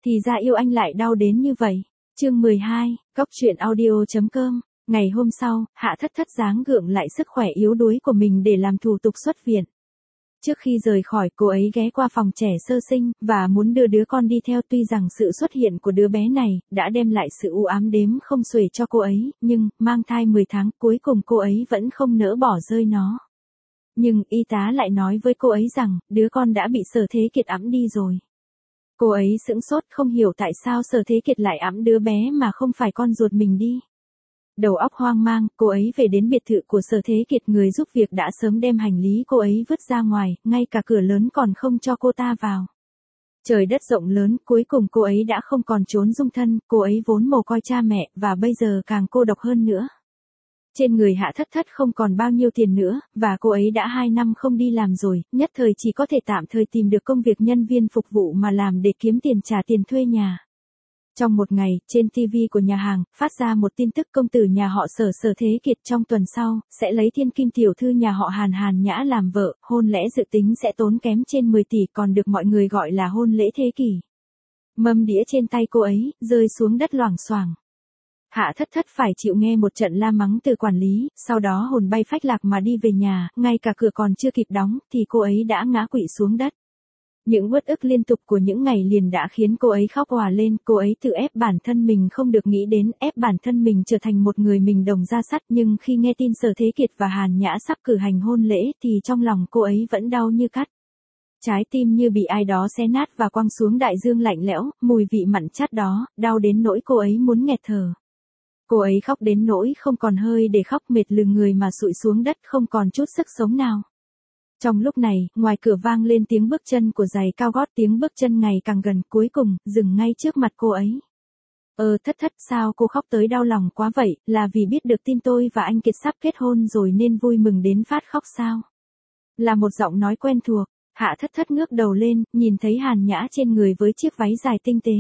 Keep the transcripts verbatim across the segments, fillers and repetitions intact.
Thì ra yêu anh lại đau đến như vậy. Chương mười hai, Cốc truyện audio.com. Ngày hôm sau, Hạ Thất Thất gắng gượng lại sức khỏe yếu đuối của mình để làm thủ tục xuất viện. Trước khi rời khỏi, cô ấy ghé qua phòng trẻ sơ sinh, và muốn đưa đứa con đi theo. Tuy rằng sự xuất hiện của đứa bé này, đã đem lại sự u ám đếm không xuể cho cô ấy, nhưng, mang thai mười tháng, cuối cùng cô ấy vẫn không nỡ bỏ rơi nó. Nhưng, y tá lại nói với cô ấy rằng, đứa con đã bị Sở Thế Kiệt ẵm đi rồi. Cô ấy sững sốt không hiểu tại sao Sở Thế Kiệt lại ẵm đứa bé mà không phải con ruột mình đi. Đầu óc hoang mang, cô ấy về đến biệt thự của Sở Thế Kiệt, người giúp việc đã sớm đem hành lý cô ấy vứt ra ngoài, ngay cả cửa lớn còn không cho cô ta vào. Trời đất rộng lớn, cuối cùng cô ấy đã không còn trốn dung thân, cô ấy vốn mồ côi cha mẹ, và bây giờ càng cô độc hơn nữa. Trên người Hạ Thất Thất không còn bao nhiêu tiền nữa, và cô ấy đã hai năm không đi làm rồi, nhất thời chỉ có thể tạm thời tìm được công việc nhân viên phục vụ mà làm để kiếm tiền trả tiền thuê nhà. Trong một ngày, trên ti vi của nhà hàng, phát ra một tin tức công tử nhà họ Sở Sở Thế Kiệt trong tuần sau, sẽ lấy thiên kim tiểu thư nhà họ Hàn Hàn Nhã làm vợ, hôn lễ dự tính sẽ tốn kém trên mười tỷ, còn được mọi người gọi là hôn lễ thế kỷ. Mâm đĩa trên tay cô ấy, rơi xuống đất loảng xoảng. Hạ Thất Thất phải chịu nghe một trận la mắng từ quản lý, sau đó hồn bay phách lạc mà đi về nhà, ngay cả cửa còn chưa kịp đóng, thì cô ấy đã ngã quỵ xuống đất. Những uất ức liên tục của những ngày liền đã khiến cô ấy khóc òa lên, cô ấy tự ép bản thân mình không được nghĩ đến, ép bản thân mình trở thành một người mình đồng ra sắt, nhưng khi nghe tin Sở Thế Kiệt và Hàn Nhã sắp cử hành hôn lễ thì trong lòng cô ấy vẫn đau như cắt. Trái tim như bị ai đó xé nát và quăng xuống đại dương lạnh lẽo, mùi vị mặn chát đó, đau đến nỗi cô ấy muốn nghẹt thở. Cô ấy khóc đến nỗi không còn hơi để khóc, mệt lừ người mà sụi xuống đất, không còn chút sức sống nào. Trong lúc này, ngoài cửa vang lên tiếng bước chân của giày cao gót, tiếng bước chân ngày càng gần, cuối cùng, dừng ngay trước mặt cô ấy. Ờ Thất Thất, sao cô khóc tới đau lòng quá vậy, là vì biết được tin tôi và anh Kiệt sắp kết hôn rồi nên vui mừng đến phát khóc sao? Là một giọng nói quen thuộc. Hạ Thất Thất ngước đầu lên, nhìn thấy Hàn Nhã trên người với chiếc váy dài tinh tế.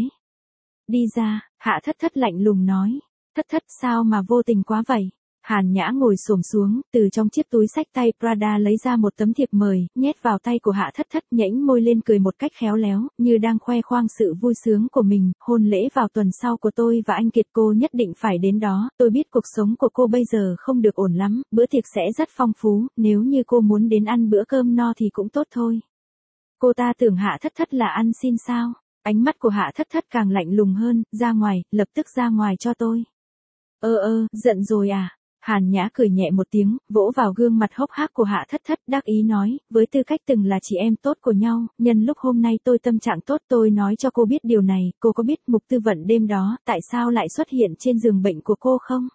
Đi ra, Hạ Thất Thất lạnh lùng nói. Thất Thất, sao mà vô tình quá vậy? Hàn Nhã ngồi xổm xuống, từ trong chiếc túi xách tay Prada lấy ra một tấm thiệp mời, nhét vào tay của Hạ Thất Thất, nhếch môi lên cười một cách khéo léo, như đang khoe khoang sự vui sướng của mình. Hôn lễ vào tuần sau của tôi và anh Kiệt, cô nhất định phải đến đó. Tôi biết cuộc sống của cô bây giờ không được ổn lắm, bữa tiệc sẽ rất phong phú, nếu như cô muốn đến ăn bữa cơm no thì cũng tốt thôi. Cô ta tưởng Hạ Thất Thất là ăn xin sao? Ánh mắt của Hạ Thất Thất càng lạnh lùng hơn. Ra ngoài, lập tức ra ngoài cho tôi. Ơ ơ, giận rồi à? Hàn Nhã cười nhẹ một tiếng, vỗ vào gương mặt hốc hác của Hạ Thất Thất, đắc ý nói, với tư cách từng là chị em tốt của nhau, nhân lúc hôm nay tôi tâm trạng tốt, tôi nói cho cô biết điều này. Cô có biết Mục Tư Vận đêm đó, tại sao lại xuất hiện trên giường bệnh của cô không?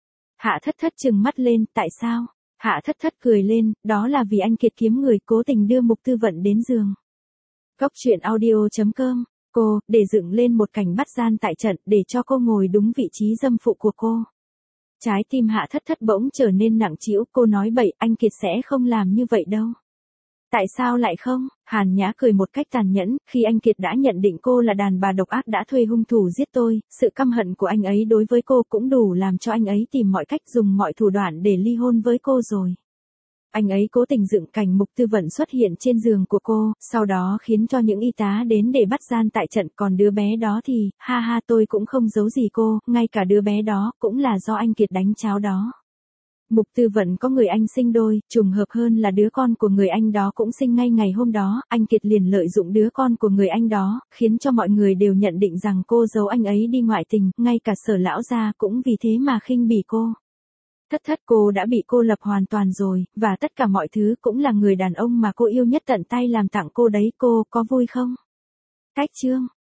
Hạ Thất Thất trừng mắt lên, tại sao? Hạ Thất Thất cười lên, đó là vì anh Kiệt kiếm người cố tình đưa Mục Tư Vận đến giường. Cốc truyện audio.com. Cô, để dựng lên một cảnh bắt gian tại trận, để cho cô ngồi đúng vị trí dâm phụ của cô. Trái tim Hạ Thất Thất bỗng trở nên nặng trĩu, cô nói bậy, anh Kiệt sẽ không làm như vậy đâu. Tại sao lại không? Hàn Nhã cười một cách tàn nhẫn, khi anh Kiệt đã nhận định cô là đàn bà độc ác đã thuê hung thủ giết tôi, sự căm hận của anh ấy đối với cô cũng đủ làm cho anh ấy tìm mọi cách, dùng mọi thủ đoạn để ly hôn với cô rồi. Anh ấy cố tình dựng cảnh Mục Tư Vận xuất hiện trên giường của cô, sau đó khiến cho những y tá đến để bắt gian tại trận, còn đứa bé đó thì, ha ha, tôi cũng không giấu gì cô, ngay cả đứa bé đó, cũng là do anh Kiệt đánh cháo đó. Mục Tư Vận có người anh sinh đôi, trùng hợp hơn là đứa con của người anh đó cũng sinh ngay ngày hôm đó, anh Kiệt liền lợi dụng đứa con của người anh đó, khiến cho mọi người đều nhận định rằng cô giấu anh ấy đi ngoại tình, ngay cả Sở lão gia cũng vì thế mà khinh bỉ cô. Thất Thất, cô đã bị cô lập hoàn toàn rồi, và tất cả mọi thứ cũng là người đàn ông mà cô yêu nhất tận tay làm tặng cô đấy, cô có vui không? Cách chương